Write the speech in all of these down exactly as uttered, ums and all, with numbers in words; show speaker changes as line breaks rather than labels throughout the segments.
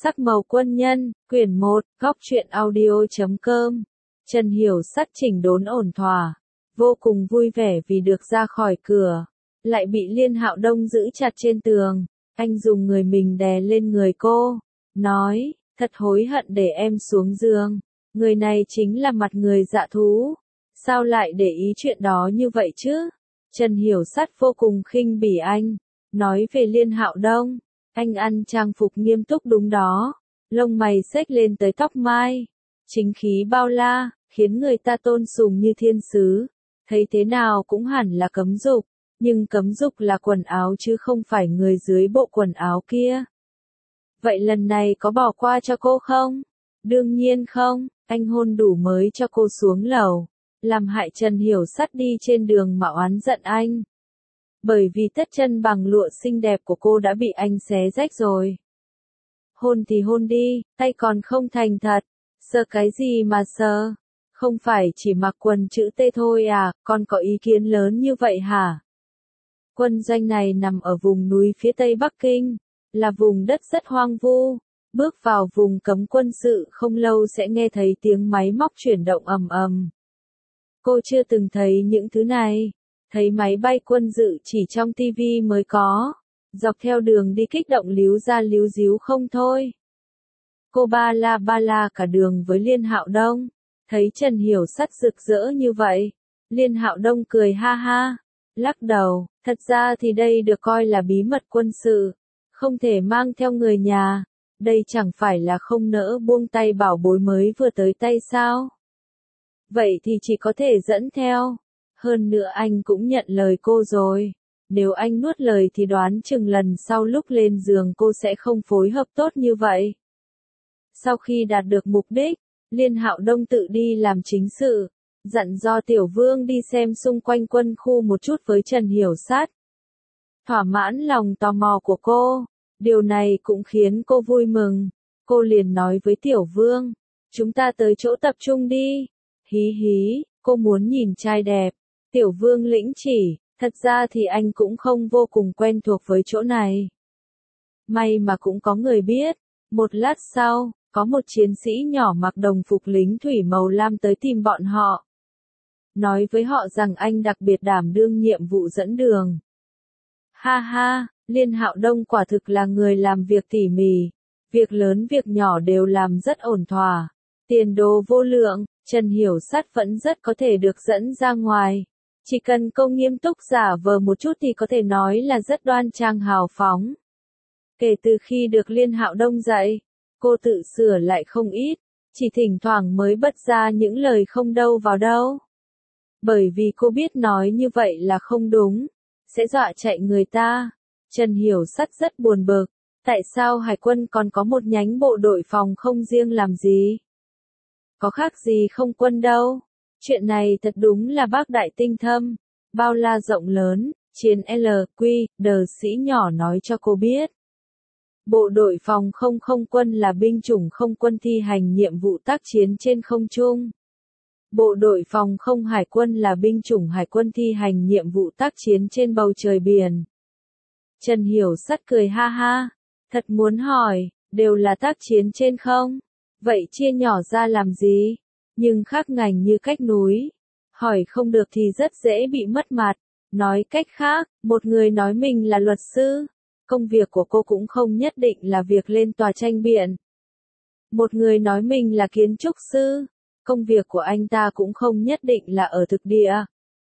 Sắc màu quân nhân, quyển một, góc truyện audio chấm com. Trần Hiểu Sắt chỉnh đốn ổn thỏa, vô cùng vui vẻ vì được ra khỏi cửa, lại bị Liên Hạo Đông giữ chặt trên tường. Anh dùng người mình đè lên người cô, nói, thật hối hận để em xuống giường. Người này chính là mặt người dạ thú. Sao lại để ý chuyện đó như vậy chứ? Trần Hiểu Sắt vô cùng khinh bỉ anh, nói về Liên Hạo Đông. Anh ăn trang phục nghiêm túc đúng đó, lông mày xếch lên tới tóc mai, chính khí bao la, khiến người ta tôn sùng như thiên sứ. Thấy thế nào cũng hẳn là cấm dục, nhưng cấm dục là quần áo chứ không phải người dưới bộ quần áo kia. Vậy lần này có bỏ qua cho cô không? Đương nhiên không, anh hôn đủ mới cho cô xuống lầu, làm hại Trần Hiểu Sắt đi trên đường mà oán giận anh. Bởi vì tất chân bằng lụa xinh đẹp của cô đã bị anh xé rách rồi. Hôn thì hôn đi, tay còn không thành thật. Sờ cái gì mà sờ? Không phải chỉ mặc quần chữ T thôi à, còn có ý kiến lớn như vậy hả? Quân doanh này nằm ở vùng núi phía tây Bắc Kinh, là vùng đất rất hoang vu. Bước vào vùng cấm quân sự không lâu sẽ nghe thấy tiếng máy móc chuyển động ầm ầm. Cô chưa từng thấy những thứ này. Thấy máy bay quân dự chỉ trong tivi mới có, dọc theo đường đi kích động líu ra líu díu không thôi. Cô ba la ba la cả đường với Liên Hạo Đông, thấy Trần Hiểu Sắt rực rỡ như vậy, Liên Hạo Đông cười ha ha, lắc đầu, thật ra thì đây được coi là bí mật quân sự, không thể mang theo người nhà, đây chẳng phải là không nỡ buông tay bảo bối mới vừa tới tay sao? Vậy thì chỉ có thể dẫn theo. Hơn nữa anh cũng nhận lời cô rồi. Nếu anh nuốt lời thì đoán chừng lần sau lúc lên giường cô sẽ không phối hợp tốt như vậy. Sau khi đạt được mục đích, Liên Hạo Đông tự đi làm chính sự, dặn do Tiểu Vương đi xem xung quanh quân khu một chút với Trần Hiểu Sắt. Thỏa mãn lòng tò mò của cô, điều này cũng khiến cô vui mừng. Cô liền nói với Tiểu Vương, chúng ta tới chỗ tập trung đi. Hí hí, cô muốn nhìn trai đẹp. Tiểu Vương lĩnh chỉ, thật ra thì anh cũng không vô cùng quen thuộc với chỗ này. May mà cũng có người biết. Một lát sau, có một chiến sĩ nhỏ mặc đồng phục lính thủy màu lam tới tìm bọn họ. Nói với họ rằng anh đặc biệt đảm đương nhiệm vụ dẫn đường. Ha ha, Liên Hạo Đông quả thực là người làm việc tỉ mỉ. Việc lớn việc nhỏ đều làm rất ổn thỏa. Tiền đồ vô lượng, Trần Hiểu Sắt vẫn rất có thể được dẫn ra ngoài. Chỉ cần cô nghiêm túc giả vờ một chút thì có thể nói là rất đoan trang hào phóng. Kể từ khi được Liên Hạo Đông dạy, cô tự sửa lại không ít, chỉ thỉnh thoảng mới bật ra những lời không đâu vào đâu. Bởi vì cô biết nói như vậy là không đúng, sẽ dọa chạy người ta. Trần Hiểu Sắt rất buồn bực, tại sao Hải quân còn có một nhánh bộ đội phòng không riêng làm gì? Có khác gì không quân đâu. Chuyện này thật đúng là bác đại tinh thâm, bao la rộng lớn, chiến L Q, đờ sĩ nhỏ nói cho cô biết. Bộ đội phòng không không quân là binh chủng không quân thi hành nhiệm vụ tác chiến trên không trung. Bộ đội phòng không hải quân là binh chủng hải quân thi hành nhiệm vụ tác chiến trên bầu trời biển. Trần Hiểu Sắt cười ha ha, thật muốn hỏi, đều là tác chiến trên không? Vậy chia nhỏ ra làm gì? Nhưng khác ngành như cách núi. Hỏi không được thì rất dễ bị mất mặt. Nói cách khác, một người nói mình là luật sư. Công việc của cô cũng không nhất định là việc lên tòa tranh biện. Một người nói mình là kiến trúc sư. Công việc của anh ta cũng không nhất định là ở thực địa.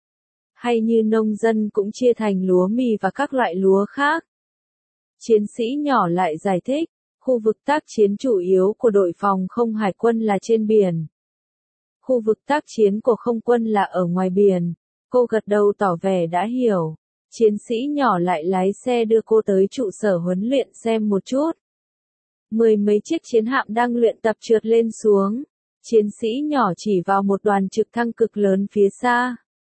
Hay như nông dân cũng chia thành lúa mì và các loại lúa khác. Chiến sĩ nhỏ lại giải thích, khu vực tác chiến chủ yếu của đội phòng không hải quân là trên biển. Khu vực tác chiến của không quân là ở ngoài biển. Cô gật đầu tỏ vẻ đã hiểu. Chiến sĩ nhỏ lại lái xe đưa cô tới trụ sở huấn luyện xem một chút. Mười mấy chiếc chiến hạm đang luyện tập trượt lên xuống. Chiến sĩ nhỏ chỉ vào một đoàn trực thăng cực lớn phía xa.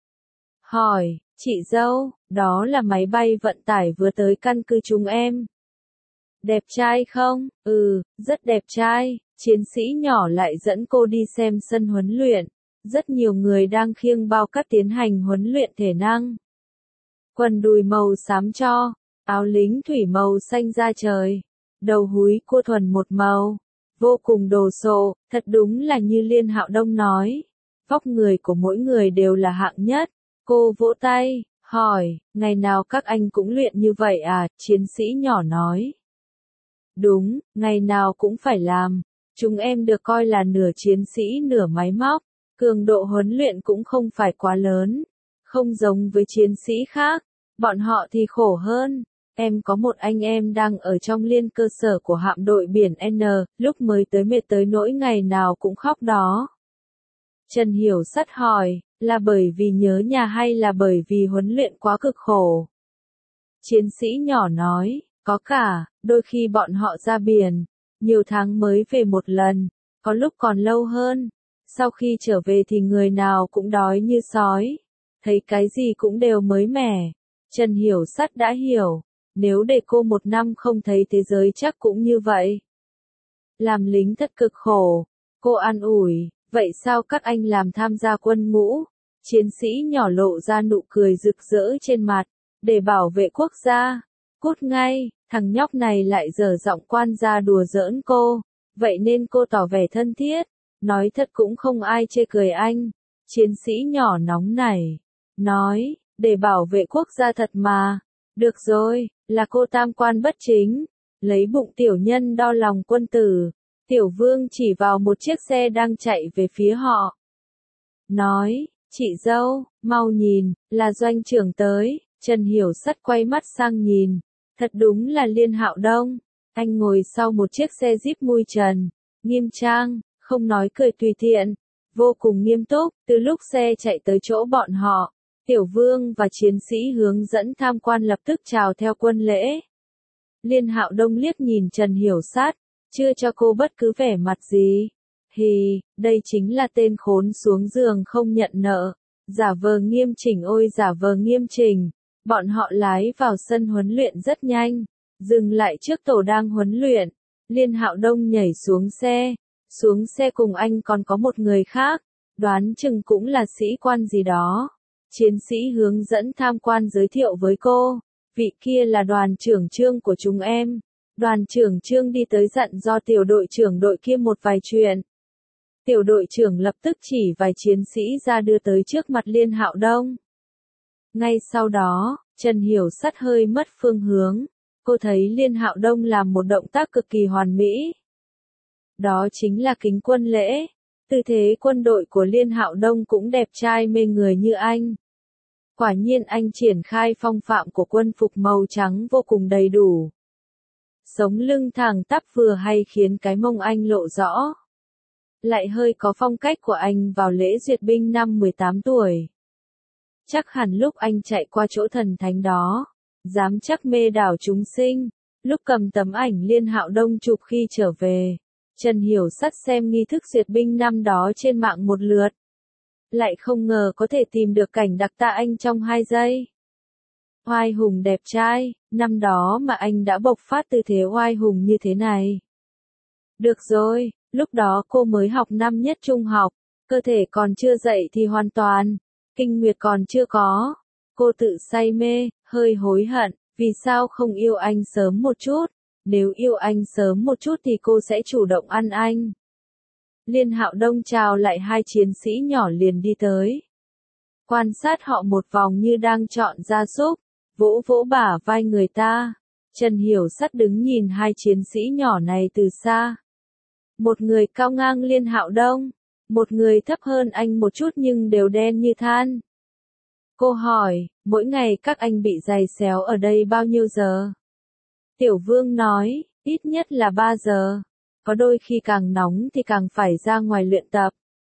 Hỏi, chị dâu, đó là máy bay vận tải vừa tới căn cứ chúng em. Đẹp trai không? Ừ, rất đẹp trai. Chiến sĩ nhỏ lại dẫn cô đi xem sân huấn luyện. Rất nhiều người đang khiêng bao cát tiến hành huấn luyện thể năng. Quần đùi màu xám cho, áo lính thủy màu xanh da trời. đầu húi cua thuần một màu, vô cùng đồ sộ, thật đúng là như Liên Hạo Đông nói. Vóc người của mỗi người đều là hạng nhất. Cô vỗ tay, hỏi, ngày nào các anh cũng luyện như vậy à, chiến sĩ nhỏ nói. Đúng, ngày nào cũng phải làm. Chúng em được coi là nửa chiến sĩ nửa máy móc. Cường độ huấn luyện cũng không phải quá lớn. Không giống với chiến sĩ khác. Bọn họ thì khổ hơn. Em có một anh em đang ở trong liên cơ sở của hạm đội biển N, lúc mới tới mệt tới nỗi ngày nào cũng khóc đó. Trần Hiểu Sắt hỏi, là bởi vì nhớ nhà hay là bởi vì huấn luyện quá cực khổ? Chiến sĩ nhỏ nói, có cả, đôi khi bọn họ ra biển, nhiều tháng mới về một lần, có lúc còn lâu hơn. Sau khi trở về thì người nào cũng đói như sói, thấy cái gì cũng đều mới mẻ. Trần Hiểu Sắt đã hiểu, nếu để cô một năm không thấy thế giới chắc cũng như vậy. Làm lính thật cực khổ, cô an ủi, vậy sao các anh làm tham gia quân ngũ? Chiến sĩ nhỏ lộ ra nụ cười rực rỡ trên mặt, để bảo vệ quốc gia. Cút ngay, thằng nhóc này lại dở giọng quan gia đùa giỡn cô, vậy nên cô tỏ vẻ thân thiết, nói thật cũng không ai chê cười anh. Chiến sĩ nhỏ nóng nảy, nói, để bảo vệ quốc gia thật mà. Được rồi, là cô tam quan bất chính, lấy bụng tiểu nhân đo lòng quân tử. Tiểu Vương chỉ vào một chiếc xe đang chạy về phía họ. Nói, chị dâu, mau nhìn, là doanh trưởng tới. Trần Hiểu Sắt quay mắt sang nhìn, thật đúng là Liên Hạo Đông. Anh ngồi sau một chiếc xe Jeep mui trần, nghiêm trang, không nói cười tùy tiện, vô cùng nghiêm túc. Từ lúc xe chạy tới chỗ bọn họ, Tiểu Vương và chiến sĩ hướng dẫn tham quan lập tức chào theo quân lễ. Liên Hạo Đông liếc nhìn Trần Hiểu Sắt, chưa cho cô bất cứ vẻ mặt gì. Hì, đây chính là tên khốn xuống giường không nhận nợ. Giả vờ nghiêm chỉnh ôi giả vờ nghiêm chỉnh. Bọn họ lái vào sân huấn luyện rất nhanh, dừng lại trước tổ đang huấn luyện. Liên Hạo Đông nhảy xuống xe, xuống xe cùng anh còn có một người khác, đoán chừng cũng là sĩ quan gì đó. Chiến sĩ hướng dẫn tham quan giới thiệu với cô, vị kia là đoàn trưởng Trương của chúng em. Đoàn trưởng Trương đi tới dặn do tiểu đội trưởng đội kia một vài chuyện. Tiểu đội trưởng lập tức chỉ vài chiến sĩ ra đưa tới trước mặt Liên Hạo Đông. Ngay sau đó, Trần Hiểu Sắt hơi mất phương hướng. Cô thấy Liên Hạo Đông làm một động tác cực kỳ hoàn mỹ. Đó chính là kính quân lễ. Tư thế quân đội của Liên Hạo Đông cũng đẹp trai mê người như anh. Quả nhiên anh triển khai phong phạm của quân phục màu trắng vô cùng đầy đủ. Sống lưng thẳng tắp vừa hay khiến cái mông anh lộ rõ. Lại hơi có phong cách của anh vào lễ duyệt binh năm mười tám tuổi. Chắc hẳn lúc anh chạy qua chỗ thần thánh đó, dám chắc mê đảo chúng sinh. Lúc cầm tấm ảnh Liên Hạo Đông chụp khi trở về, Trần Hiểu Sắt xem nghi thức duyệt binh năm đó trên mạng một lượt. Lại không ngờ có thể tìm được cảnh đặc tả anh trong hai giây. Oai hùng đẹp trai, năm đó mà anh đã bộc phát tư thế oai hùng như thế này. Được rồi, lúc đó cô mới học năm nhất trung học, cơ thể còn chưa dậy thì hoàn toàn, kinh nguyệt còn chưa có. Cô tự say mê, hơi hối hận, vì sao không yêu anh sớm một chút, nếu yêu anh sớm một chút thì cô sẽ chủ động ăn anh. Liên Hạo Đông chào lại hai chiến sĩ nhỏ liền đi tới. Quan sát họ một vòng như đang chọn gia súc, vỗ vỗ bả vai người ta. Trần Hiểu Sắt đứng nhìn hai chiến sĩ nhỏ này từ xa. Một người cao ngang Liên Hạo Đông, một người thấp hơn anh một chút nhưng đều đen như than. Cô hỏi, mỗi ngày các anh bị giày xéo ở đây bao nhiêu giờ? Tiểu Vương nói, ít nhất là ba giờ. Có đôi khi càng nóng thì càng phải ra ngoài luyện tập.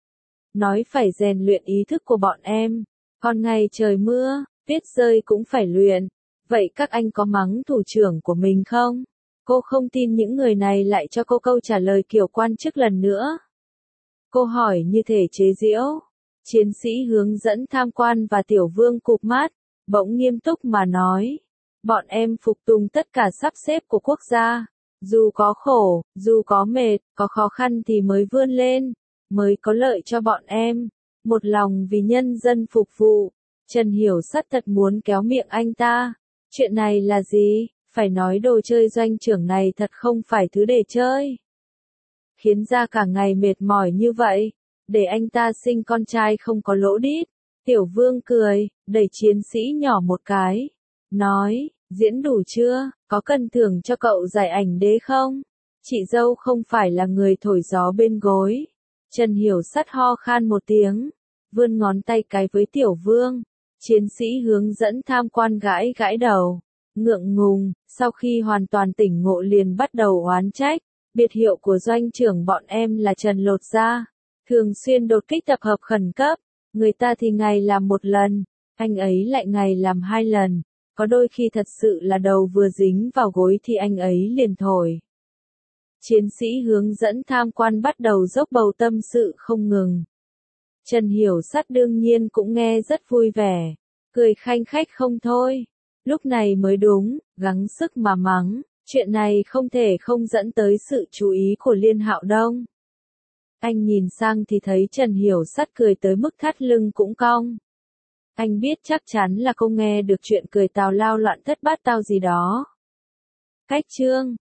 Nói phải rèn luyện ý thức của bọn em. Còn ngày trời mưa, tuyết rơi cũng phải luyện. Vậy các anh có mắng thủ trưởng của mình không? Cô không tin những người này lại cho cô câu trả lời kiểu quan chức lần nữa. Cô hỏi như thể chế giễu. Chiến sĩ hướng dẫn tham quan và Tiểu Vương cụp mắt, bỗng nghiêm túc mà nói. Bọn em phục tùng tất cả sắp xếp của quốc gia. Dù có khổ, dù có mệt, có khó khăn thì mới vươn lên, mới có lợi cho bọn em. Một lòng vì nhân dân phục vụ. Trần Hiểu Sắt thật muốn kéo miệng anh ta. Chuyện này là gì? Phải nói đồ chơi doanh trưởng này thật không phải thứ để chơi. Khiến ra cả ngày mệt mỏi như vậy, để anh ta sinh con trai không có lỗ đít. Tiểu Vương cười, đẩy chiến sĩ nhỏ một cái. Nói, diễn đủ chưa, có cần thưởng cho cậu giải ảnh đế không? Chị dâu không phải là người thổi gió bên gối. Trần Hiểu Sắt ho khan một tiếng, vươn ngón tay cái với Tiểu Vương. Chiến sĩ hướng dẫn tham quan gãi gãi đầu. Ngượng ngùng, sau khi hoàn toàn tỉnh ngộ liền bắt đầu oán trách. Biệt hiệu của doanh trưởng bọn em là Trần Lột Da. Thường xuyên đột kích tập hợp khẩn cấp. Người ta thì ngày làm một lần, anh ấy lại ngày làm hai lần. Có đôi khi thật sự là đầu vừa dính vào gối thì anh ấy liền thổi. Chiến sĩ hướng dẫn tham quan bắt đầu dốc bầu tâm sự không ngừng. Trần Hiểu Sắt đương nhiên cũng nghe rất vui vẻ, cười khanh khách không thôi. Lúc này mới đúng, gắng sức mà mắng, chuyện này không thể không dẫn tới sự chú ý của Liên Hạo Đông. Anh nhìn sang thì thấy Trần Hiểu Sắt cười tới mức thắt lưng cũng cong. Anh biết chắc chắn là không nghe được chuyện cười tào lao loạn thất bát tao gì đó. Cách chương